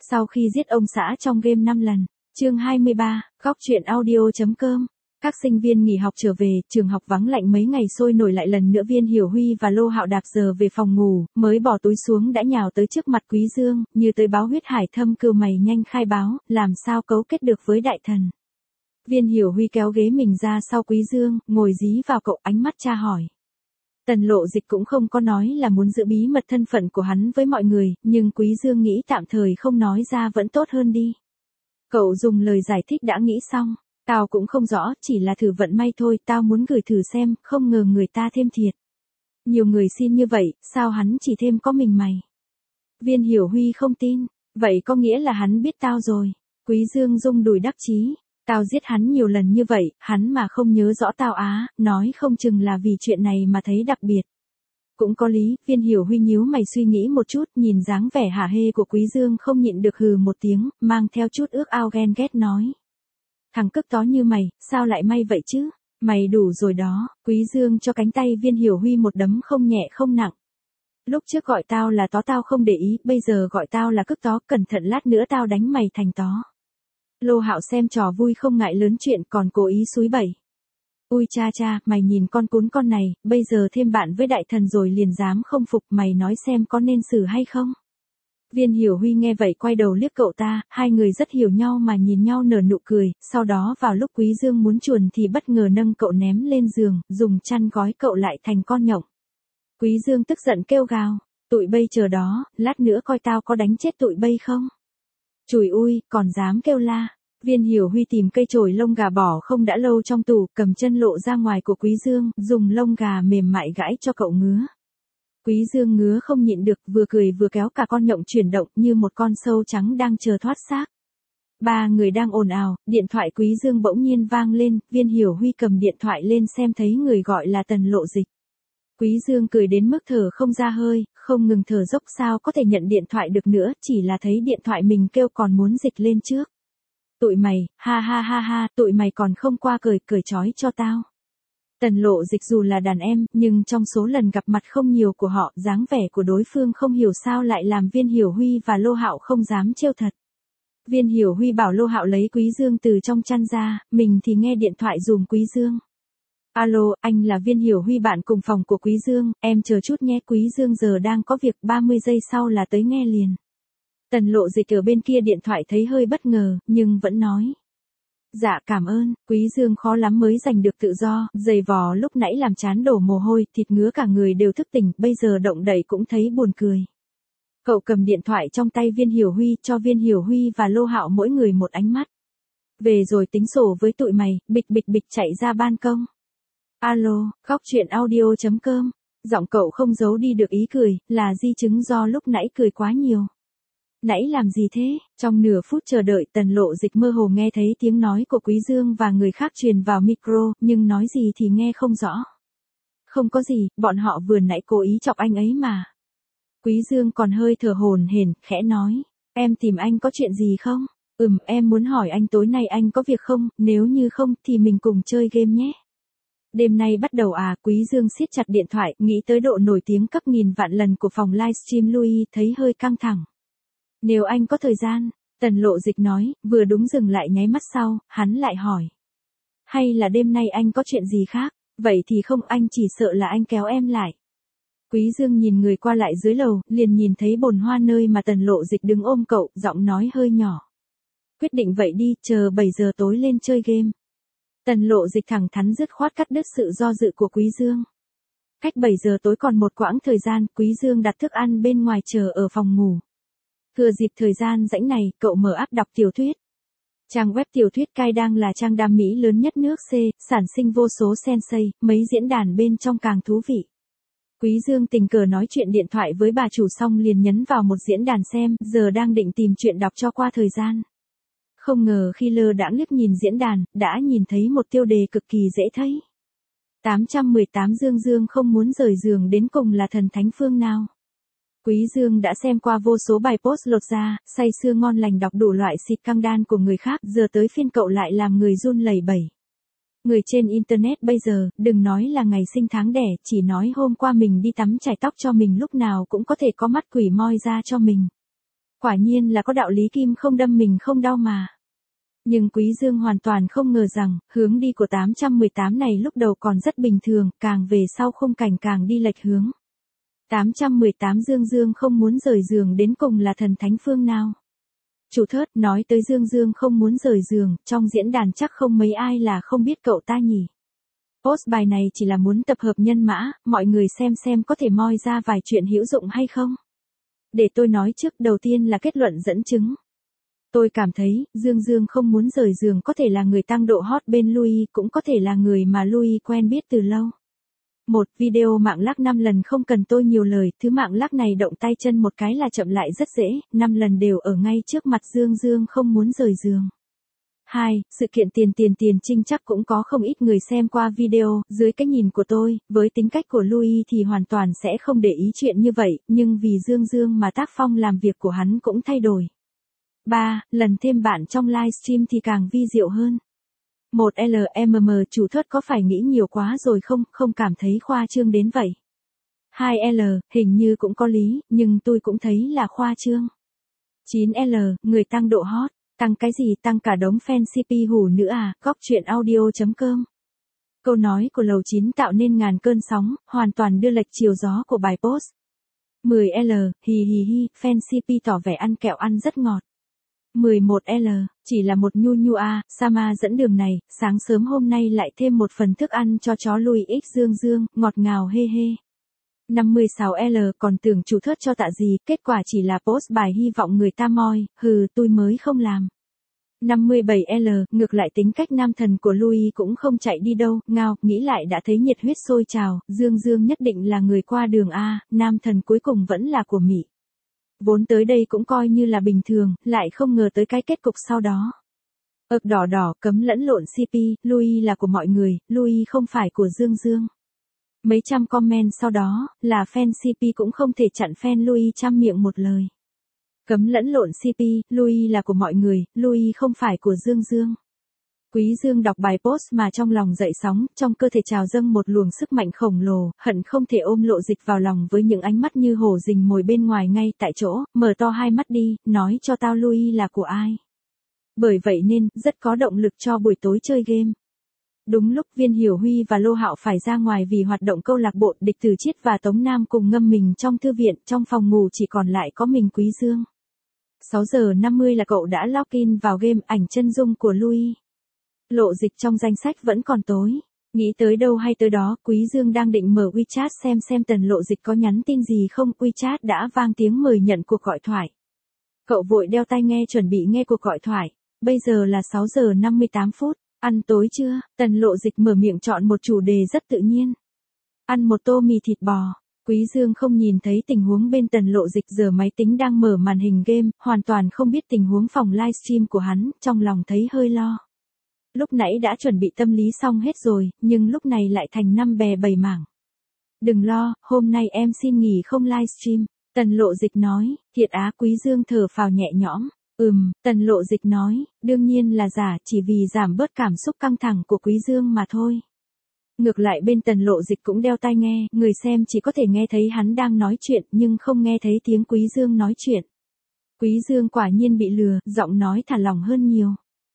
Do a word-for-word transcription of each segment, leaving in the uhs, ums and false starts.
Sau khi giết ông xã trong game năm lần. Chương hai mươi ba, góc truyện audio.com. Các sinh viên nghỉ học trở về, trường học vắng lạnh mấy ngày sôi nổi lại lần nữa Viên Hiểu Huy và Lô Hạo đạp giờ về phòng ngủ, mới bỏ túi xuống đã nhào tới trước mặt Quý Dương, như tới báo huyết hải thâm cừu mày nhanh khai báo, làm sao cấu kết được với đại thần. Viên Hiểu Huy kéo ghế mình ra sau Quý Dương, ngồi dí vào cậu ánh mắt tra hỏi. Tần Lộ Dịch cũng không có nói là muốn giữ bí mật thân phận của hắn với mọi người, nhưng Quý Dương nghĩ tạm thời không nói ra vẫn tốt hơn đi. Cậu dùng lời giải thích đã nghĩ xong. Tao cũng không rõ, chỉ là thử vận may thôi, tao muốn gửi thử xem, không ngờ người ta thêm thiệt. Nhiều người xin như vậy, sao hắn chỉ thêm có mình mày? Viên Hiểu Huy không tin, vậy có nghĩa là hắn biết tao rồi. Quý Dương rung đùi đắc chí, tao giết hắn nhiều lần như vậy, hắn mà không nhớ rõ tao á, nói không chừng là vì chuyện này mà thấy đặc biệt. Cũng có lý, Viên Hiểu Huy nhíu mày suy nghĩ một chút, nhìn dáng vẻ hả hê của Quý Dương không nhịn được hừ một tiếng, mang theo chút ước ao ghen ghét nói. Thằng cức tó như mày, sao lại may vậy chứ? Mày đủ rồi đó. Quý Dương cho cánh tay Viên Hiểu Huy một đấm không nhẹ không nặng. Lúc trước gọi tao là tó tao không để ý, bây giờ gọi tao là cức tó, cẩn thận lát nữa tao đánh mày thành tó. Lô Hạo xem trò vui không ngại lớn chuyện còn cố ý xúi bẩy. Ui cha cha, mày nhìn con cún con này, bây giờ thêm bạn với đại thần rồi liền dám không phục, mày nói xem có nên xử hay không? Viên Hiểu Huy nghe vậy quay đầu liếc cậu ta, hai người rất hiểu nhau mà nhìn nhau nở nụ cười, sau đó vào lúc Quý Dương muốn chuồn thì bất ngờ nâng cậu ném lên giường, dùng chăn gói cậu lại thành con nhộng. Quý Dương tức giận kêu gào, tụi bây chờ đó, lát nữa coi tao có đánh chết tụi bây không? Chùi ui, còn dám kêu la. Viên Hiểu Huy tìm cây chổi lông gà bỏ không đã lâu trong tủ, cầm chân lộ ra ngoài của Quý Dương, dùng lông gà mềm mại gãi cho cậu ngứa. Quý Dương ngứa không nhịn được, vừa cười vừa kéo cả con nhộng chuyển động như một con sâu trắng đang chờ thoát xác. Ba người đang ồn ào, điện thoại Quý Dương bỗng nhiên vang lên, Viên Hiểu Huy cầm điện thoại lên xem thấy người gọi là Tần Lộ Dịch. Quý Dương cười đến mức thở không ra hơi, không ngừng thở dốc sao có thể nhận điện thoại được nữa, chỉ là thấy điện thoại mình kêu còn muốn dịch lên trước. Tụi mày, ha ha ha ha, tụi mày còn không qua cười, cười chói cho tao. Tần Lộ Dịch dù là đàn em, nhưng trong số lần gặp mặt không nhiều của họ, dáng vẻ của đối phương không hiểu sao lại làm Viên Hiểu Huy và Lô Hạo không dám trêu thật. Viên Hiểu Huy bảo Lô Hạo lấy Quý Dương từ trong chăn ra, mình thì nghe điện thoại dùm Quý Dương. Alo, anh là Viên Hiểu Huy bạn cùng phòng của Quý Dương, em chờ chút nhé, Quý Dương giờ đang có việc, ba mươi giây sau là tới nghe liền. Tần Lộ Dịch ở bên kia điện thoại thấy hơi bất ngờ, nhưng vẫn nói. Dạ cảm ơn, Quý Dương khó lắm mới giành được tự do, giày vò lúc nãy làm chán đổ mồ hôi, thịt ngứa cả người đều thức tỉnh, bây giờ động đậy cũng thấy buồn cười. Cậu cầm điện thoại trong tay Viên Hiểu Huy, cho Viên Hiểu Huy và Lô Hạo mỗi người một ánh mắt. Về rồi tính sổ với tụi mày, bịch bịch bịch chạy ra ban công. Alo, góc truyện audio.com, giọng cậu không giấu đi được ý cười, là di chứng do lúc nãy cười quá nhiều. Nãy làm gì thế? Trong nửa phút chờ đợi Tần Lộ Dịch mơ hồ nghe thấy tiếng nói của Quý Dương và người khác truyền vào micro, nhưng nói gì thì nghe không rõ. Không có gì, bọn họ vừa nãy cố ý chọc anh ấy mà. Quý Dương còn hơi thở hổn hển, khẽ nói, em tìm anh có chuyện gì không? Ừm, em muốn hỏi anh tối nay anh có việc không, nếu như không thì mình cùng chơi game nhé. Đêm nay bắt đầu à, Quý Dương siết chặt điện thoại, nghĩ tới độ nổi tiếng cấp nghìn vạn lần của phòng livestream Louis, thấy hơi căng thẳng. Nếu anh có thời gian, Tần Lộ Dịch nói, vừa đúng dừng lại nháy mắt sau, hắn lại hỏi. Hay là đêm nay anh có chuyện gì khác, vậy thì không, anh chỉ sợ là anh kéo em lại. Quý Dương nhìn người qua lại dưới lầu, liền nhìn thấy bồn hoa nơi mà Tần Lộ Dịch đứng ôm cậu, giọng nói hơi nhỏ. Quyết định vậy đi, chờ bảy giờ tối lên chơi game. Tần Lộ Dịch thẳng thắn dứt khoát cắt đứt sự do dự của Quý Dương. Cách bảy giờ tối còn một quãng thời gian, Quý Dương đặt thức ăn bên ngoài chờ ở phòng ngủ. Thừa dịp thời gian rảnh này, cậu mở app đọc tiểu thuyết. Trang web tiểu thuyết cai đang là trang đam mỹ lớn nhất nước C, sản sinh vô số sensei, mấy diễn đàn bên trong càng thú vị. Quý Dương tình cờ nói chuyện điện thoại với bà chủ xong liền nhấn vào một diễn đàn xem, giờ đang định tìm chuyện đọc cho qua thời gian. Không ngờ khi lơ đãng liếc nhìn diễn đàn, đã nhìn thấy một tiêu đề cực kỳ dễ thấy. tám trăm mười tám Dương Dương không muốn rời giường đến cùng là thần thánh phương nào. Quý Dương đã xem qua vô số bài post lột ra, say sưa ngon lành đọc đủ loại xịt căng đan của người khác, giờ tới phiên cậu lại làm người run lẩy bẩy. Người trên internet bây giờ, đừng nói là ngày sinh tháng đẻ, chỉ nói hôm qua mình đi tắm chải tóc cho mình lúc nào cũng có thể có mắt quỷ moi ra cho mình. Quả nhiên là có đạo lý kim không đâm mình không đau mà. Nhưng Quý Dương hoàn toàn không ngờ rằng, hướng đi của tám trăm mười tám này lúc đầu còn rất bình thường, càng về sau khung cảnh càng đi lệch hướng. tám trăm mười tám Dương Dương không muốn rời giường đến cùng là thần thánh phương nào. Chủ thớt nói tới Dương Dương không muốn rời giường, trong diễn đàn chắc không mấy ai là không biết cậu ta nhỉ. Post bài này chỉ là muốn tập hợp nhân mã, mọi người xem xem có thể moi ra vài chuyện hữu dụng hay không. Để tôi nói trước, đầu tiên là kết luận dẫn chứng. Tôi cảm thấy, Dương Dương không muốn rời giường có thể là người tăng độ hot bên Louis, cũng có thể là người mà Louis quen biết từ lâu. Một video mạng lắc năm lần không cần tôi nhiều lời, thứ mạng lắc này động tay chân một cái là chậm lại rất dễ, năm lần đều ở ngay trước mặt Dương Dương không muốn rời giường. Hai, sự kiện tiền tiền tiền trinh chắc cũng có không ít người xem qua video, dưới cái nhìn của tôi, với tính cách của Louis thì hoàn toàn sẽ không để ý chuyện như vậy, nhưng vì Dương Dương mà tác phong làm việc của hắn cũng thay đổi. Ba, lần thêm bạn trong livestream thì càng vi diệu hơn. Một L M M chủ thớt có phải nghĩ nhiều quá rồi không, không cảm thấy khoa trương đến vậy. Hai L, hình như cũng có lý, nhưng tôi cũng thấy là khoa trương. Chín L, người tăng độ hot, tăng cái gì tăng cả đống fan xê pê hủ nữa à, góc chuyện audio.com. Câu nói của lầu chín tạo nên ngàn cơn sóng, hoàn toàn đưa lệch chiều gió của bài post. Mười L, hì hì hi, fan xê pê tỏ vẻ ăn kẹo ăn rất ngọt. Mười một L, chỉ là một nhu nhu a, Sama dẫn đường này, sáng sớm hôm nay lại thêm một phần thức ăn cho chó Louis X Dương Dương, ngọt ngào hê hê. Năm mươi sáu L, còn tưởng chủ thớt cho tạ gì, kết quả chỉ là post bài hy vọng người ta moi, hừ tôi mới không làm. Năm mươi bảy L, ngược lại tính cách nam thần của Louis cũng không chạy đi đâu, ngao, nghĩ lại đã thấy nhiệt huyết sôi trào, Dương Dương nhất định là người qua đường a, nam thần cuối cùng vẫn là của Mỹ. Vốn tới đây cũng coi như là bình thường, lại không ngờ tới cái kết cục sau đó. Ực đỏ đỏ cấm lẫn lộn xê pê, Louis là của mọi người, Louis không phải của Dương Dương. Mấy trăm comment sau đó, là fan xê pê cũng không thể chặn fan Louis trăm miệng một lời. Cấm lẫn lộn xê pê, Louis là của mọi người, Louis không phải của Dương Dương. Quý Dương đọc bài post mà trong lòng dậy sóng, trong cơ thể trào dâng một luồng sức mạnh khổng lồ, hận không thể ôm Lộ Dịch vào lòng với những ánh mắt như hổ rình mồi bên ngoài ngay tại chỗ, mở to hai mắt đi, nói cho tao Louis là của ai. Bởi vậy nên, rất có động lực cho buổi tối chơi game. Đúng lúc Viên Hiểu Huy và Lô Hạo phải ra ngoài vì hoạt động câu lạc bộ, Địch Từ Chiết và Tống Nam cùng ngâm mình trong thư viện, trong phòng ngủ chỉ còn lại có mình Quý Dương. sáu giờ năm mươi là cậu đã login vào game ảnh chân dung của Louis. Lộ Dịch trong danh sách vẫn còn tối. Nghĩ tới đâu hay tới đó, Quý Dương đang định mở WeChat xem xem Tần Lộ Dịch có nhắn tin gì không, WeChat đã vang tiếng mời nhận cuộc gọi thoại. Cậu vội đeo tai nghe chuẩn bị nghe cuộc gọi thoại. Bây giờ là sáu giờ năm mươi tám phút. Ăn tối chưa? Tần Lộ Dịch mở miệng chọn một chủ đề rất tự nhiên. Ăn một tô mì thịt bò. Quý Dương không nhìn thấy tình huống bên Tần Lộ Dịch, giờ máy tính đang mở màn hình game, hoàn toàn không biết tình huống phòng livestream của hắn, trong lòng thấy hơi lo. Lúc nãy đã chuẩn bị tâm lý xong hết rồi, nhưng lúc này lại thành năm bè bảy mảng. Đừng lo, hôm nay em xin nghỉ không livestream. Tần Lộ Dịch nói, thiệt á. Quý Dương thở phào nhẹ nhõm. Ừm, Tần Lộ Dịch nói, đương nhiên là giả, chỉ vì giảm bớt cảm xúc căng thẳng của Quý Dương mà thôi. Ngược lại bên Tần Lộ Dịch cũng đeo tai nghe, người xem chỉ có thể nghe thấy hắn đang nói chuyện nhưng không nghe thấy tiếng Quý Dương nói chuyện. Quý Dương quả nhiên bị lừa, giọng nói thả lỏng hơn nhiều.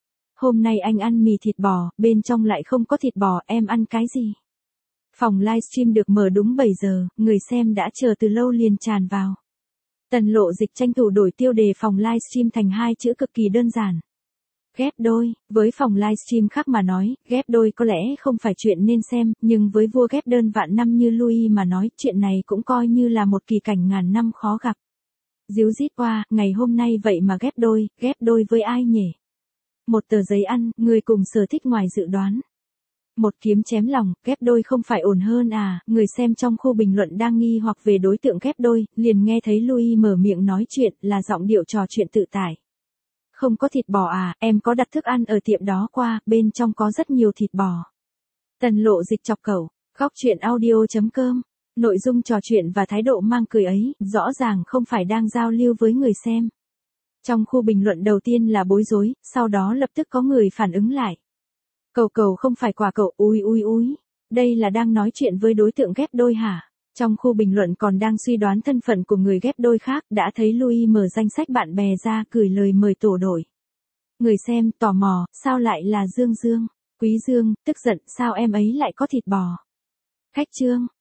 Hôm nay anh ăn mì thịt bò, bên trong lại không có thịt bò, em ăn cái gì? Phòng livestream được mở đúng bảy giờ, người xem đã chờ từ lâu liền tràn vào. Tần Lộ Dịch tranh thủ đổi tiêu đề phòng livestream thành hai chữ cực kỳ đơn giản. Ghép đôi, với phòng livestream khác mà nói, ghép đôi có lẽ không phải chuyện nên xem, nhưng với vua ghép đơn vạn năm như Louis mà nói, chuyện này cũng coi như là một kỳ cảnh ngàn năm khó gặp. Díu dít qua, ngày hôm nay vậy mà ghép đôi, ghép đôi với ai nhỉ? Một tờ giấy ăn, người cùng sở thích ngoài dự đoán. Một kiếm chém lòng, ghép đôi không phải ổn hơn à, người xem trong khu bình luận đang nghi hoặc về đối tượng ghép đôi, liền nghe thấy Louis mở miệng nói chuyện, là giọng điệu trò chuyện tự tải. Không có thịt bò à, em có đặt thức ăn ở tiệm đó qua, bên trong có rất nhiều thịt bò. Tần Lộ Dịch chọc cẩu, góc chuyện audio.com. Nội dung trò chuyện và thái độ mang cười ấy, rõ ràng không phải đang giao lưu với người xem. Trong khu bình luận đầu tiên là bối rối, sau đó lập tức có người phản ứng lại. Cầu cầu không phải quả cậu, ui ui ui, đây là đang nói chuyện với đối tượng ghép đôi hả? Trong khu bình luận còn đang suy đoán thân phận của người ghép đôi khác, đã thấy Louis mở danh sách bạn bè ra gửi lời mời tổ đội. Người xem tò mò, sao lại là Dương Dương? Quý Dương, tức giận, sao em ấy lại có thịt bò? Khách Trương,